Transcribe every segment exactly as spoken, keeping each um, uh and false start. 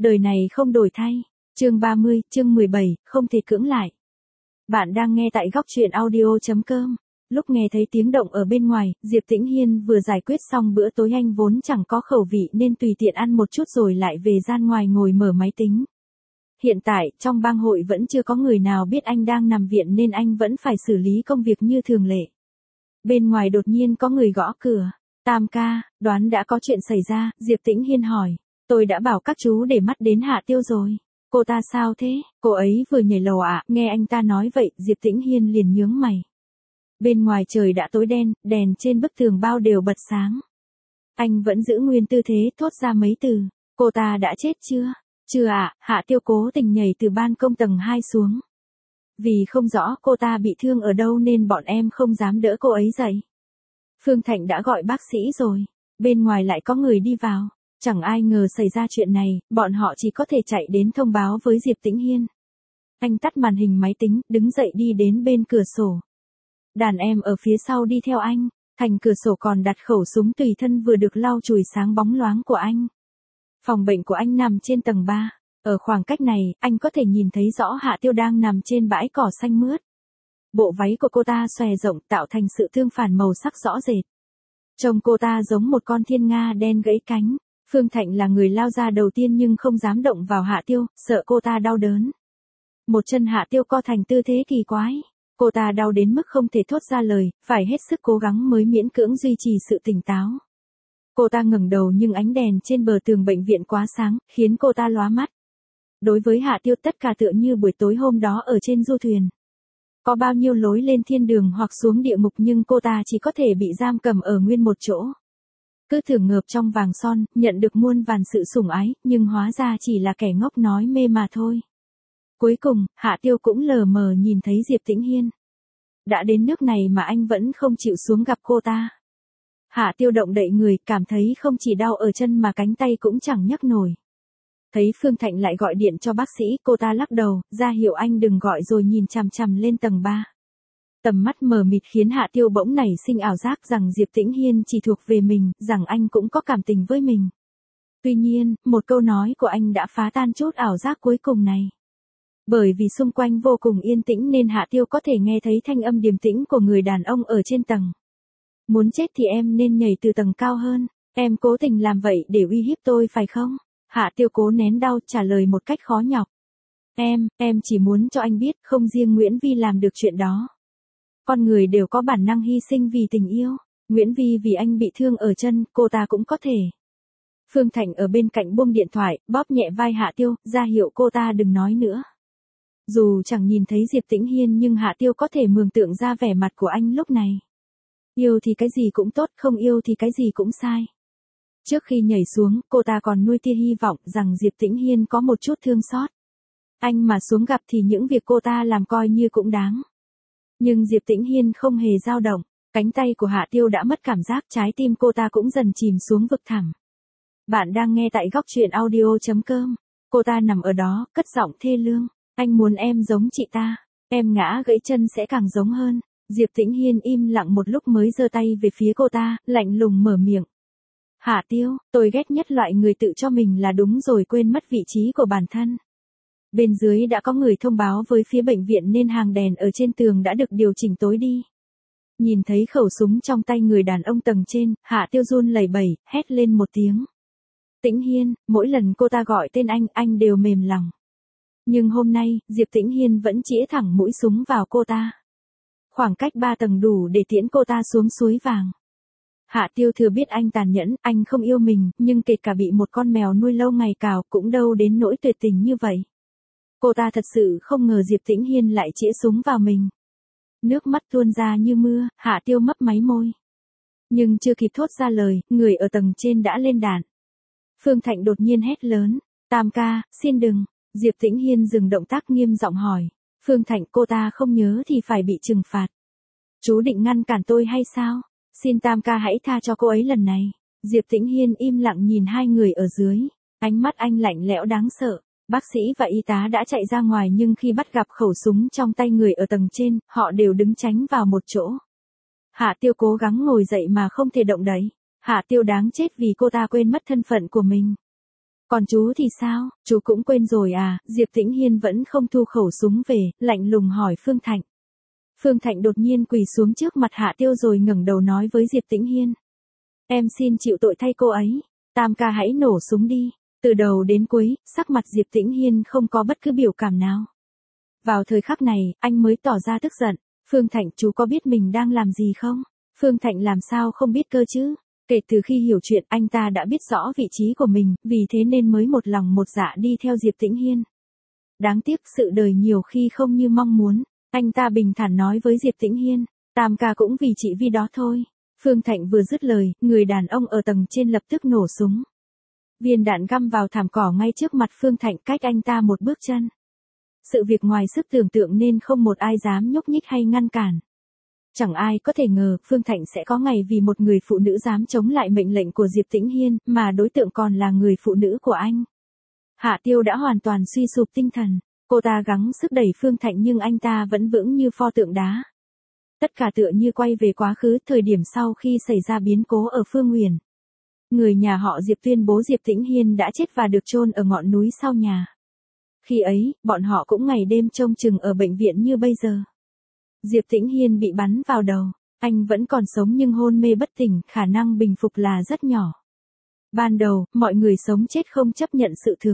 Đời này không đổi thay. Chương ba mươi, chương mười bảy, không thể cưỡng lại. Bạn đang nghe tại góc truyện audio chấm com. Lúc nghe thấy tiếng động ở bên ngoài, Diệp Tĩnh Hiên vừa giải quyết xong bữa tối, anh vốn chẳng có khẩu vị nên tùy tiện ăn một chút rồi lại về gian ngoài ngồi mở máy tính. Hiện tại, trong bang hội vẫn chưa có người nào biết anh đang nằm viện nên anh vẫn phải xử lý công việc như thường lệ. Bên ngoài đột nhiên có người gõ cửa. Tam ca, đoán đã có chuyện xảy ra, Diệp Tĩnh Hiên hỏi. Tôi đã bảo các chú để mắt đến Hạ Tiêu rồi. Cô ta sao thế? Cô ấy vừa nhảy lầu ạ. Nghe anh ta nói vậy, Diệp Tĩnh Hiên liền nhướng mày. Bên ngoài trời đã tối đen, đèn trên bức tường bao đều bật sáng. Anh vẫn giữ nguyên tư thế, thốt ra mấy từ. Cô ta đã chết chưa? Chưa ạ. Hạ Tiêu cố tình nhảy từ ban công tầng hai xuống. Vì không rõ cô ta bị thương ở đâu nên bọn em không dám đỡ cô ấy dậy. Phương Thạnh đã gọi bác sĩ rồi. Bên ngoài lại có người đi vào. Chẳng ai ngờ xảy ra chuyện này, bọn họ chỉ có thể chạy đến thông báo với Diệp Tĩnh Hiên. Anh tắt màn hình máy tính, đứng dậy đi đến bên cửa sổ. Đàn em ở phía sau đi theo anh, thành cửa sổ còn đặt khẩu súng tùy thân vừa được lau chùi sáng bóng loáng của anh. Phòng bệnh của anh nằm trên tầng ba. Ở khoảng cách này, anh có thể nhìn thấy rõ Hạ Tiêu đang nằm trên bãi cỏ xanh mướt. Bộ váy của cô ta xòe rộng tạo thành sự tương phản màu sắc rõ rệt. Trông cô ta giống một con thiên nga đen gãy cánh. Phương Thạnh là người lao ra đầu tiên nhưng không dám động vào Hạ Tiêu, sợ cô ta đau đớn. Một chân Hạ Tiêu co thành tư thế kỳ quái. Cô ta đau đến mức không thể thốt ra lời, phải hết sức cố gắng mới miễn cưỡng duy trì sự tỉnh táo. Cô ta ngẩng đầu nhưng ánh đèn trên bờ tường bệnh viện quá sáng, khiến cô ta lóa mắt. Đối với Hạ Tiêu tất cả tựa như buổi tối hôm đó ở trên du thuyền. Có bao nhiêu lối lên thiên đường hoặc xuống địa ngục nhưng cô ta chỉ có thể bị giam cầm ở nguyên một chỗ. Cứ tưởng ngợp trong vàng son, nhận được muôn vàn sự sủng ái, nhưng hóa ra chỉ là kẻ ngốc nói mê mà thôi. Cuối cùng, Hạ Tiêu cũng lờ mờ nhìn thấy Diệp Tĩnh Hiên. Đã đến nước này mà anh vẫn không chịu xuống gặp cô ta. Hạ Tiêu động đậy người, cảm thấy không chỉ đau ở chân mà cánh tay cũng chẳng nhấc nổi. Thấy Phương Thạnh lại gọi điện cho bác sĩ, cô ta lắc đầu, ra hiệu anh đừng gọi rồi nhìn chằm chằm lên tầng ba. Tầm mắt mờ mịt khiến Hạ Tiêu bỗng nảy sinh ảo giác rằng Diệp Tĩnh Hiên chỉ thuộc về mình, rằng anh cũng có cảm tình với mình. Tuy nhiên, một câu nói của anh đã phá tan chút ảo giác cuối cùng này. Bởi vì xung quanh vô cùng yên tĩnh nên Hạ Tiêu có thể nghe thấy thanh âm điềm tĩnh của người đàn ông ở trên tầng. Muốn chết thì em nên nhảy từ tầng cao hơn, em cố tình làm vậy để uy hiếp tôi phải không? Hạ Tiêu cố nén đau trả lời một cách khó nhọc. Em, em chỉ muốn cho anh biết không riêng Nguyễn Vi làm được chuyện đó. Con người đều có bản năng hy sinh vì tình yêu. Nguyễn Vi vì anh bị thương ở chân, cô ta cũng có thể. Phương Thạnh ở bên cạnh buông điện thoại, bóp nhẹ vai Hạ Tiêu, ra hiệu cô ta đừng nói nữa. Dù chẳng nhìn thấy Diệp Tĩnh Hiên nhưng Hạ Tiêu có thể mường tượng ra vẻ mặt của anh lúc này. Yêu thì cái gì cũng tốt, không yêu thì cái gì cũng sai. Trước khi nhảy xuống, cô ta còn nuôi tia hy vọng rằng Diệp Tĩnh Hiên có một chút thương xót. Anh mà xuống gặp thì những việc cô ta làm coi như cũng đáng. Nhưng Diệp Tĩnh Hiên không hề dao động, cánh tay của Hạ Tiêu đã mất cảm giác, trái tim cô ta cũng dần chìm xuống vực thẳm. Bạn đang nghe tại góc truyện audio chấm com. Cô ta nằm ở đó, cất giọng thê lương. Anh muốn em giống chị ta, em ngã gãy chân sẽ càng giống hơn. Diệp Tĩnh Hiên im lặng một lúc mới giơ tay về phía cô ta, lạnh lùng mở miệng. Hạ Tiêu, tôi ghét nhất loại người tự cho mình là đúng rồi quên mất vị trí của bản thân. Bên dưới đã có người thông báo với phía bệnh viện nên hàng đèn ở trên tường đã được điều chỉnh tối đi. Nhìn thấy khẩu súng trong tay người đàn ông tầng trên, Hạ Tiêu run lẩy bẩy, hét lên một tiếng. Tĩnh Hiên, mỗi lần cô ta gọi tên anh, anh đều mềm lòng. Nhưng hôm nay, Diệp Tĩnh Hiên vẫn chĩa thẳng mũi súng vào cô ta. Khoảng cách ba tầng đủ để tiễn cô ta xuống suối vàng. Hạ Tiêu thừa biết anh tàn nhẫn, anh không yêu mình, nhưng kể cả bị một con mèo nuôi lâu ngày cào cũng đâu đến nỗi tuyệt tình như vậy. Cô ta thật sự không ngờ Diệp Tĩnh Hiên lại chĩa súng vào mình. Nước mắt tuôn ra như mưa, Hạ Tiêu mấp máy môi. Nhưng chưa kịp thốt ra lời, người ở tầng trên đã lên đạn. Phương Thạnh đột nhiên hét lớn, Tam ca, xin đừng. Diệp Tĩnh Hiên dừng động tác nghiêm giọng hỏi. Phương Thạnh, cô ta không nhớ thì phải bị trừng phạt. Chú định ngăn cản tôi hay sao? Xin Tam ca hãy tha cho cô ấy lần này. Diệp Tĩnh Hiên im lặng nhìn hai người ở dưới. Ánh mắt anh lạnh lẽo đáng sợ. Bác sĩ và y tá đã chạy ra ngoài nhưng khi bắt gặp khẩu súng trong tay người ở tầng trên, họ đều đứng tránh vào một chỗ. Hạ Tiêu cố gắng ngồi dậy mà không thể động đậy. Hạ Tiêu đáng chết vì cô ta quên mất thân phận của mình. Còn chú thì sao, chú cũng quên rồi à, Diệp Tĩnh Hiên vẫn không thu khẩu súng về, lạnh lùng hỏi Phương Thạnh. Phương Thạnh đột nhiên quỳ xuống trước mặt Hạ Tiêu rồi ngẩng đầu nói với Diệp Tĩnh Hiên. Em xin chịu tội thay cô ấy, Tam ca hãy nổ súng đi. Từ đầu đến cuối, sắc mặt Diệp Tĩnh Hiên không có bất cứ biểu cảm nào. Vào thời khắc này, anh mới tỏ ra tức giận. Phương Thạnh, chú có biết mình đang làm gì không? Phương Thạnh làm sao không biết cơ chứ? Kể từ khi hiểu chuyện, anh ta đã biết rõ vị trí của mình, vì thế nên mới một lòng một dạ đi theo Diệp Tĩnh Hiên. Đáng tiếc sự đời nhiều khi không như mong muốn. Anh ta bình thản nói với Diệp Tĩnh Hiên, Tam ca cũng vì chị Vi đó thôi. Phương Thạnh vừa dứt lời, người đàn ông ở tầng trên lập tức nổ súng. Viên đạn găm vào thảm cỏ ngay trước mặt Phương Thạnh, cách anh ta một bước chân. Sự việc ngoài sức tưởng tượng nên không một ai dám nhúc nhích hay ngăn cản. Chẳng ai có thể ngờ Phương Thạnh sẽ có ngày vì một người phụ nữ dám chống lại mệnh lệnh của Diệp Tĩnh Hiên, mà đối tượng còn là người phụ nữ của anh. Hạ Tiêu đã hoàn toàn suy sụp tinh thần. Cô ta gắng sức đẩy Phương Thạnh nhưng anh ta vẫn vững như pho tượng đá. Tất cả tựa như quay về quá khứ, thời điểm sau khi xảy ra biến cố ở Phương Huyền. Người nhà họ Diệp tuyên bố Diệp Tĩnh Hiên đã chết và được chôn ở ngọn núi sau nhà. Khi ấy, bọn họ cũng ngày đêm trông chừng ở bệnh viện như bây giờ. Diệp Tĩnh Hiên bị bắn vào đầu, anh vẫn còn sống nhưng hôn mê bất tỉnh, khả năng bình phục là rất nhỏ. Ban đầu, mọi người sống chết không chấp nhận sự thực.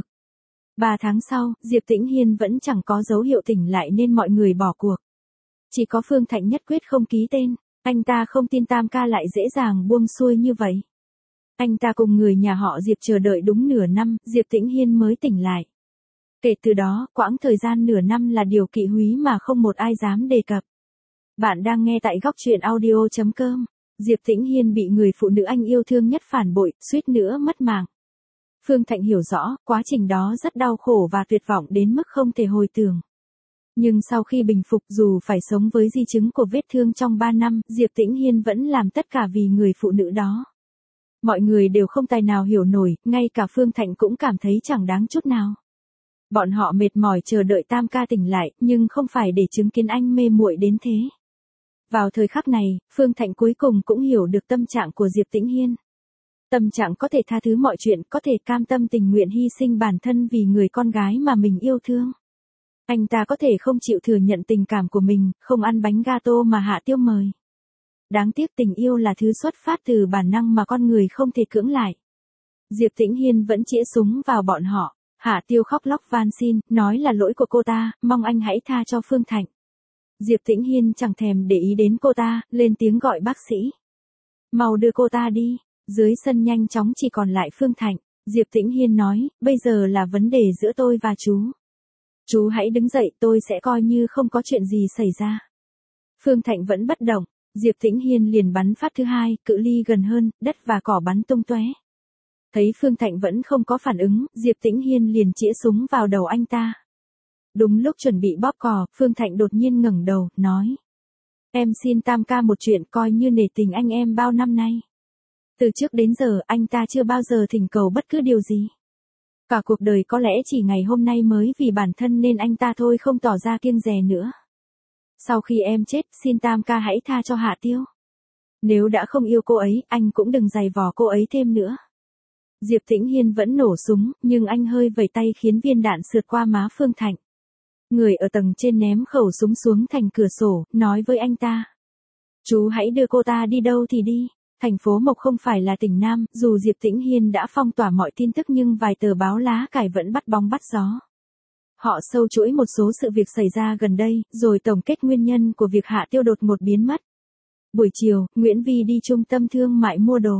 Ba tháng sau, Diệp Tĩnh Hiên vẫn chẳng có dấu hiệu tỉnh lại nên mọi người bỏ cuộc. Chỉ có Phương Thạnh nhất quyết không ký tên, anh ta không tin Tam ca lại dễ dàng buông xuôi như vậy. Anh ta cùng người nhà họ Diệp chờ đợi đúng nửa năm, Diệp Tĩnh Hiên mới tỉnh lại. Kể từ đó, quãng thời gian nửa năm là điều kỵ húy mà không một ai dám đề cập. Bạn đang nghe tại góc truyện audio chấm com. Diệp Tĩnh Hiên bị người phụ nữ anh yêu thương nhất phản bội, suýt nữa mất mạng. Phương Thạnh hiểu rõ, quá trình đó rất đau khổ và tuyệt vọng đến mức không thể hồi tưởng. Nhưng sau khi bình phục, dù phải sống với di chứng của vết thương trong ba năm, Diệp Tĩnh Hiên vẫn làm tất cả vì người phụ nữ đó. Mọi người đều không tài nào hiểu nổi, ngay cả Phương Thạnh cũng cảm thấy chẳng đáng chút nào. Bọn họ mệt mỏi chờ đợi Tam ca tỉnh lại, nhưng không phải để chứng kiến anh mê muội đến thế. Vào thời khắc này, Phương Thạnh cuối cùng cũng hiểu được tâm trạng của Diệp Tĩnh Hiên. Tâm trạng có thể tha thứ mọi chuyện, có thể cam tâm tình nguyện hy sinh bản thân vì người con gái mà mình yêu thương. Anh ta có thể không chịu thừa nhận tình cảm của mình, không ăn bánh gato mà Hạ Tiêu mời. Đáng tiếc tình yêu là thứ xuất phát từ bản năng mà con người không thể cưỡng lại. Diệp Tĩnh Hiên vẫn chĩa súng vào bọn họ. Hạ Tiêu khóc lóc van xin, nói là lỗi của cô ta, mong anh hãy tha cho Phương Thạnh. Diệp Tĩnh Hiên chẳng thèm để ý đến cô ta, lên tiếng gọi bác sĩ. Mau đưa cô ta đi. Dưới sân nhanh chóng chỉ còn lại Phương Thạnh. Diệp Tĩnh Hiên nói, bây giờ là vấn đề giữa tôi và chú. Chú hãy đứng dậy, tôi sẽ coi như không có chuyện gì xảy ra. Phương Thạnh vẫn bất động. Diệp Tĩnh Hiên liền bắn phát thứ hai, cự ly gần hơn, đất và cỏ bắn tung tóe. Thấy Phương Thạnh vẫn không có phản ứng, Diệp Tĩnh Hiên liền chĩa súng vào đầu anh ta. Đúng lúc chuẩn bị bóp cò, Phương Thạnh đột nhiên ngẩng đầu, nói. Em xin Tam ca một chuyện, coi như nể tình anh em bao năm nay. Từ trước đến giờ, anh ta chưa bao giờ thỉnh cầu bất cứ điều gì. Cả cuộc đời có lẽ chỉ ngày hôm nay mới vì bản thân nên anh ta thôi không tỏ ra kiêng dè nữa. Sau khi em chết, xin Tam ca hãy tha cho Hạ Tiêu. Nếu đã không yêu cô ấy, anh cũng đừng giày vò cô ấy thêm nữa. Diệp Tĩnh Hiên vẫn nổ súng, nhưng anh hơi vẩy tay khiến viên đạn sượt qua má Phương Thạnh. Người ở tầng trên ném khẩu súng xuống thành cửa sổ, nói với anh ta. Chú hãy đưa cô ta đi đâu thì đi. Thành phố Mộc không phải là tỉnh Nam, dù Diệp Tĩnh Hiên đã phong tỏa mọi tin tức nhưng vài tờ báo lá cải vẫn bắt bóng bắt gió. Họ sâu chuỗi một số sự việc xảy ra gần đây, rồi tổng kết nguyên nhân của việc Hạ Tiêu đột ngột biến mất. Buổi chiều, Nguyễn Vi đi trung tâm thương mại mua đồ.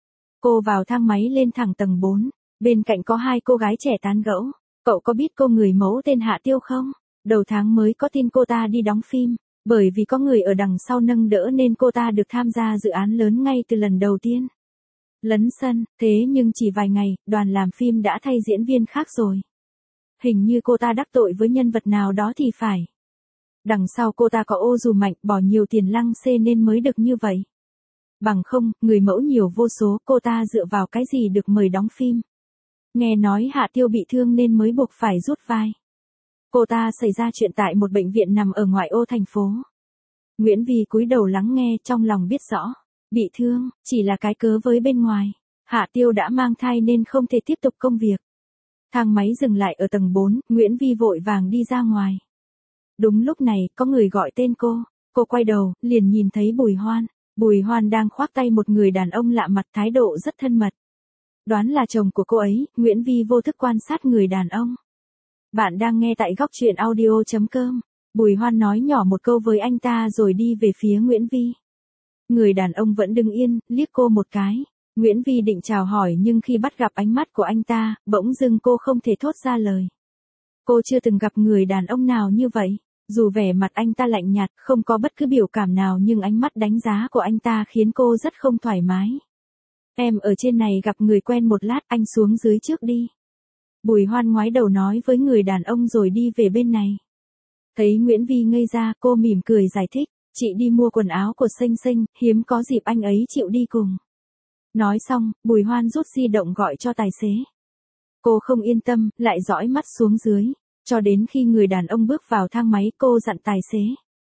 Cô vào thang máy lên thẳng tầng bốn, bên cạnh có hai cô gái trẻ tán gẫu. Cậu có biết cô người mẫu tên Hạ Tiêu không? Đầu tháng mới có tin cô ta đi đóng phim, bởi vì có người ở đằng sau nâng đỡ nên cô ta được tham gia dự án lớn ngay từ lần đầu tiên. Lấn sân, thế nhưng chỉ vài ngày, đoàn làm phim đã thay diễn viên khác rồi. Hình như cô ta đắc tội với nhân vật nào đó thì phải. Đằng sau cô ta có ô dù mạnh, bỏ nhiều tiền lăng xê nên mới được như vậy. Bằng không, người mẫu nhiều vô số, cô ta dựa vào cái gì được mời đóng phim. Nghe nói Hạ Tiêu bị thương nên mới buộc phải rút vai. Cô ta xảy ra chuyện tại một bệnh viện nằm ở ngoại ô thành phố. Nguyễn Vi cúi đầu lắng nghe, trong lòng biết rõ. Bị thương, chỉ là cái cớ với bên ngoài. Hạ Tiêu đã mang thai nên không thể tiếp tục công việc. Thang máy dừng lại ở tầng bốn, Nguyễn Vi vội vàng đi ra ngoài. Đúng lúc này, có người gọi tên cô. Cô quay đầu, liền nhìn thấy Bùi Hoan. Bùi Hoan đang khoác tay một người đàn ông lạ mặt, thái độ rất thân mật. Đoán là chồng của cô ấy, Nguyễn Vi vô thức quan sát người đàn ông. Bạn đang nghe tại góc truyện audio chấm com. Bùi Hoan nói nhỏ một câu với anh ta rồi đi về phía Nguyễn Vi. Người đàn ông vẫn đứng yên, liếc cô một cái. Nguyễn Vi định chào hỏi nhưng khi bắt gặp ánh mắt của anh ta, bỗng dưng cô không thể thốt ra lời. Cô chưa từng gặp người đàn ông nào như vậy. Dù vẻ mặt anh ta lạnh nhạt, không có bất cứ biểu cảm nào nhưng ánh mắt đánh giá của anh ta khiến cô rất không thoải mái. Em ở trên này gặp người quen một lát, anh xuống dưới trước đi. Bùi Hoan ngoái đầu nói với người đàn ông rồi đi về bên này. Thấy Nguyễn Vi ngây ra, cô mỉm cười giải thích, chị đi mua quần áo của Xanh Xanh, hiếm có dịp anh ấy chịu đi cùng. Nói xong, Bùi Hoan rút di động gọi cho tài xế. Cô không yên tâm, lại dõi mắt xuống dưới. Cho đến khi người đàn ông bước vào thang máy, cô dặn tài xế.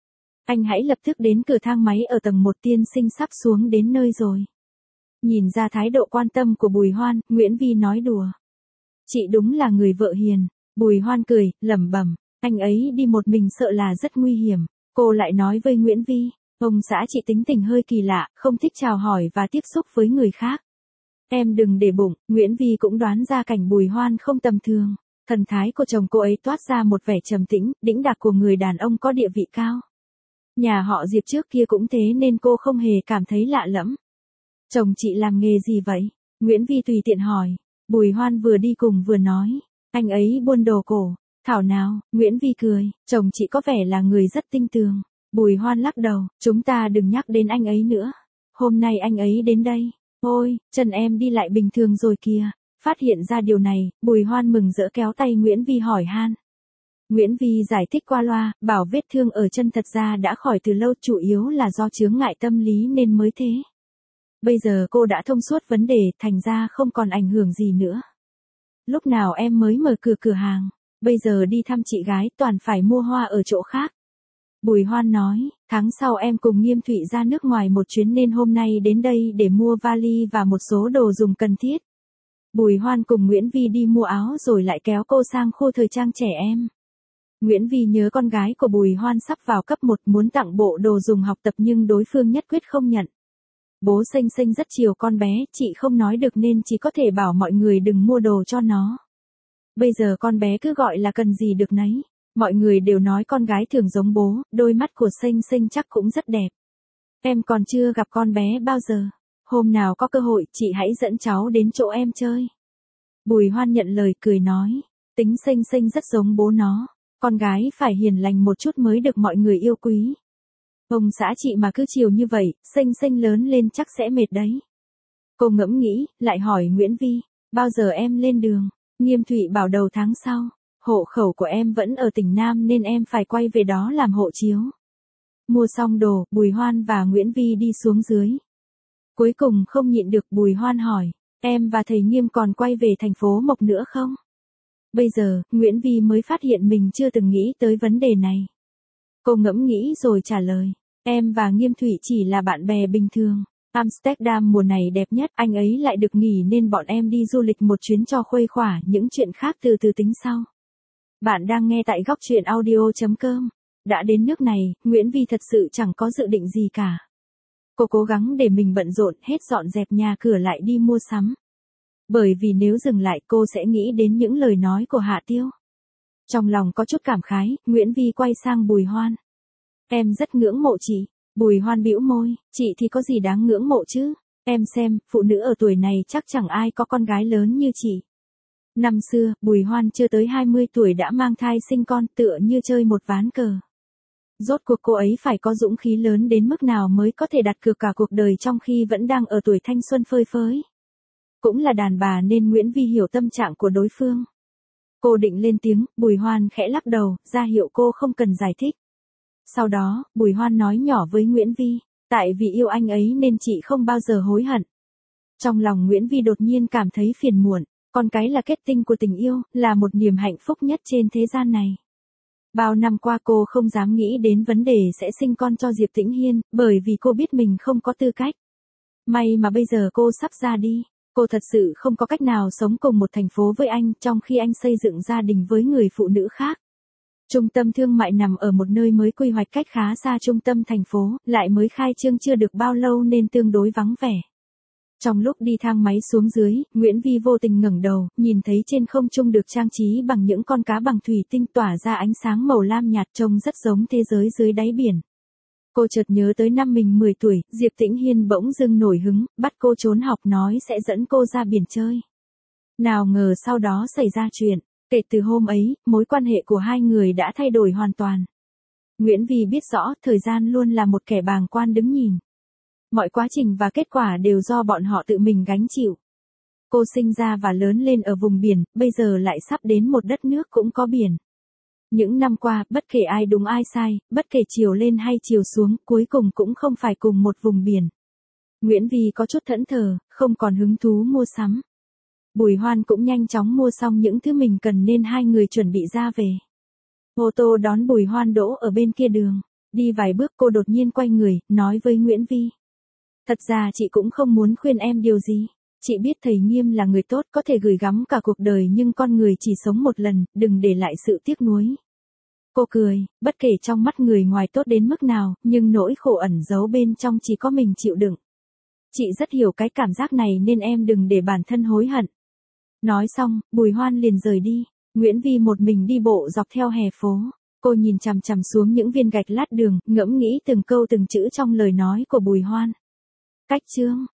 Anh hãy lập tức đến cửa thang máy ở tầng một, tiên sinh sắp xuống đến nơi rồi. Nhìn ra thái độ quan tâm của Bùi Hoan, Nguyễn Vi nói đùa. Chị đúng là người vợ hiền. Bùi Hoan cười, lẩm bẩm, anh ấy đi một mình sợ là rất nguy hiểm. Cô lại nói với Nguyễn Vi, ông xã chị tính tình hơi kỳ lạ, không thích chào hỏi và tiếp xúc với người khác. Em đừng để bụng. Nguyễn Vi cũng đoán ra cảnh Bùi Hoan không tầm thường. Thần thái của chồng cô ấy toát ra một vẻ trầm tĩnh, đĩnh đạc của người đàn ông có địa vị cao. Nhà họ Diệp trước kia cũng thế nên cô không hề cảm thấy lạ lẫm. Chồng chị làm nghề gì vậy? Nguyễn Vi tùy tiện hỏi. Bùi Hoan vừa đi cùng vừa nói, anh ấy buôn đồ cổ. Thảo nào, Nguyễn Vi cười, chồng chị có vẻ là người rất tinh tường. Bùi Hoan lắc đầu, chúng ta đừng nhắc đến anh ấy nữa. Hôm nay anh ấy đến đây. Ôi, chân em đi lại bình thường rồi kìa. Phát hiện ra điều này, Bùi Hoan mừng rỡ kéo tay Nguyễn Vi hỏi han. Nguyễn Vi giải thích qua loa, bảo vết thương ở chân thật ra đã khỏi từ lâu, chủ yếu là do chướng ngại tâm lý nên mới thế. Bây giờ cô đã thông suốt vấn đề, thành ra không còn ảnh hưởng gì nữa. Lúc nào em mới mở cửa cửa hàng, bây giờ đi thăm chị gái toàn phải mua hoa ở chỗ khác. Bùi Hoan nói, tháng sau em cùng Nghiêm Thụy ra nước ngoài một chuyến nên hôm nay đến đây để mua vali và một số đồ dùng cần thiết. Bùi Hoan cùng Nguyễn Vi đi mua áo rồi lại kéo cô sang khu thời trang trẻ em. Nguyễn Vi nhớ con gái của Bùi Hoan sắp vào cấp một muốn tặng bộ đồ dùng học tập nhưng đối phương nhất quyết không nhận. Bố Xanh Xanh rất chiều con bé, chị không nói được nên chỉ có thể bảo mọi người đừng mua đồ cho nó. Bây giờ con bé cứ gọi là cần gì được nấy. Mọi người đều nói con gái thường giống bố, đôi mắt của Xanh Xanh chắc cũng rất đẹp. Em còn chưa gặp con bé bao giờ. Hôm nào có cơ hội, chị hãy dẫn cháu đến chỗ em chơi. Bùi Hoan nhận lời cười nói, tính Xanh Xanh rất giống bố nó. Con gái phải hiền lành một chút mới được mọi người yêu quý. Ông xã chị mà cứ chiều như vậy, Xanh Xanh lớn lên chắc sẽ mệt đấy. Cô ngẫm nghĩ, lại hỏi Nguyễn Vi, bao giờ em lên đường? Nghiêm Thụy bảo đầu tháng sau. Hộ khẩu của em vẫn ở tỉnh Nam nên em phải quay về đó làm hộ chiếu. Mua xong đồ, Bùi Hoan và Nguyễn Vi đi xuống dưới. Cuối cùng không nhịn được, Bùi Hoan hỏi, em và thầy Nghiêm còn quay về thành phố Mộc nữa không? Bây giờ, Nguyễn Vi mới phát hiện mình chưa từng nghĩ tới vấn đề này. Cô ngẫm nghĩ rồi trả lời, em và Nghiêm Thụy chỉ là bạn bè bình thường. Amsterdam mùa này đẹp nhất, anh ấy lại được nghỉ nên bọn em đi du lịch một chuyến cho khuây khỏa, những chuyện khác từ từ tính sau. Bạn đang nghe tại góc truyện audio chấm com. Đã đến nước này, Nguyễn Vi thật sự chẳng có dự định gì cả. Cô cố gắng để mình bận rộn, hết dọn dẹp nhà cửa lại đi mua sắm. Bởi vì nếu dừng lại cô sẽ nghĩ đến những lời nói của Hạ Tiêu. Trong lòng có chút cảm khái, Nguyễn Vi quay sang Bùi Hoan. Em rất ngưỡng mộ chị. Bùi Hoan bĩu môi, chị thì có gì đáng ngưỡng mộ chứ? Em xem, phụ nữ ở tuổi này chắc chẳng ai có con gái lớn như chị. Năm xưa, Bùi Hoan chưa tới hai mươi tuổi đã mang thai sinh con, tựa như chơi một ván cờ. Rốt cuộc cô ấy phải có dũng khí lớn đến mức nào mới có thể đặt cược cả cuộc đời trong khi vẫn đang ở tuổi thanh xuân phơi phới. Cũng là đàn bà nên Nguyễn Vi hiểu tâm trạng của đối phương. Cô định lên tiếng, Bùi Hoan khẽ lắc đầu, ra hiệu cô không cần giải thích. Sau đó, Bùi Hoan nói nhỏ với Nguyễn Vi, tại vì yêu anh ấy nên chị không bao giờ hối hận. Trong lòng Nguyễn Vi đột nhiên cảm thấy phiền muộn, con cái là kết tinh của tình yêu, là một niềm hạnh phúc nhất trên thế gian này. Bao năm qua cô không dám nghĩ đến vấn đề sẽ sinh con cho Diệp Tĩnh Hiên, bởi vì cô biết mình không có tư cách. May mà bây giờ cô sắp ra đi. Cô thật sự không có cách nào sống cùng một thành phố với anh, trong khi anh xây dựng gia đình với người phụ nữ khác. Trung tâm thương mại nằm ở một nơi mới quy hoạch cách khá xa trung tâm thành phố, lại mới khai trương chưa được bao lâu nên tương đối vắng vẻ. Trong lúc đi thang máy xuống dưới, Nguyễn Vi vô tình ngẩng đầu, nhìn thấy trên không trung được trang trí bằng những con cá bằng thủy tinh tỏa ra ánh sáng màu lam nhạt trông rất giống thế giới dưới đáy biển. Cô chợt nhớ tới năm mình mười tuổi, Diệp Tĩnh Hiên bỗng dưng nổi hứng, bắt cô trốn học nói sẽ dẫn cô ra biển chơi. Nào ngờ sau đó xảy ra chuyện, kể từ hôm ấy, mối quan hệ của hai người đã thay đổi hoàn toàn. Nguyễn Vi biết rõ, thời gian luôn là một kẻ bàng quan đứng nhìn. Mọi quá trình và kết quả đều do bọn họ tự mình gánh chịu. Cô sinh ra và lớn lên ở vùng biển, bây giờ lại sắp đến một đất nước cũng có biển. Những năm qua, bất kể ai đúng ai sai, bất kể chiều lên hay chiều xuống, cuối cùng cũng không phải cùng một vùng biển. Nguyễn Vi có chút thẫn thờ, không còn hứng thú mua sắm. Bùi Hoan cũng nhanh chóng mua xong những thứ mình cần nên hai người chuẩn bị ra về. Ô tô đón Bùi Hoan đỗ ở bên kia đường. Đi vài bước cô đột nhiên quay người, nói với Nguyễn Vi. Thật ra chị cũng không muốn khuyên em điều gì. Chị biết thầy Nghiêm là người tốt, có thể gửi gắm cả cuộc đời, nhưng con người chỉ sống một lần, đừng để lại sự tiếc nuối. Cô cười, bất kể trong mắt người ngoài tốt đến mức nào, nhưng nỗi khổ ẩn giấu bên trong chỉ có mình chịu đựng. Chị rất hiểu cái cảm giác này nên em đừng để bản thân hối hận. Nói xong, Bùi Hoan liền rời đi. Nguyễn Vi một mình đi bộ dọc theo hè phố. Cô nhìn chằm chằm xuống những viên gạch lát đường, ngẫm nghĩ từng câu từng chữ trong lời nói của Bùi Hoan. Cách chương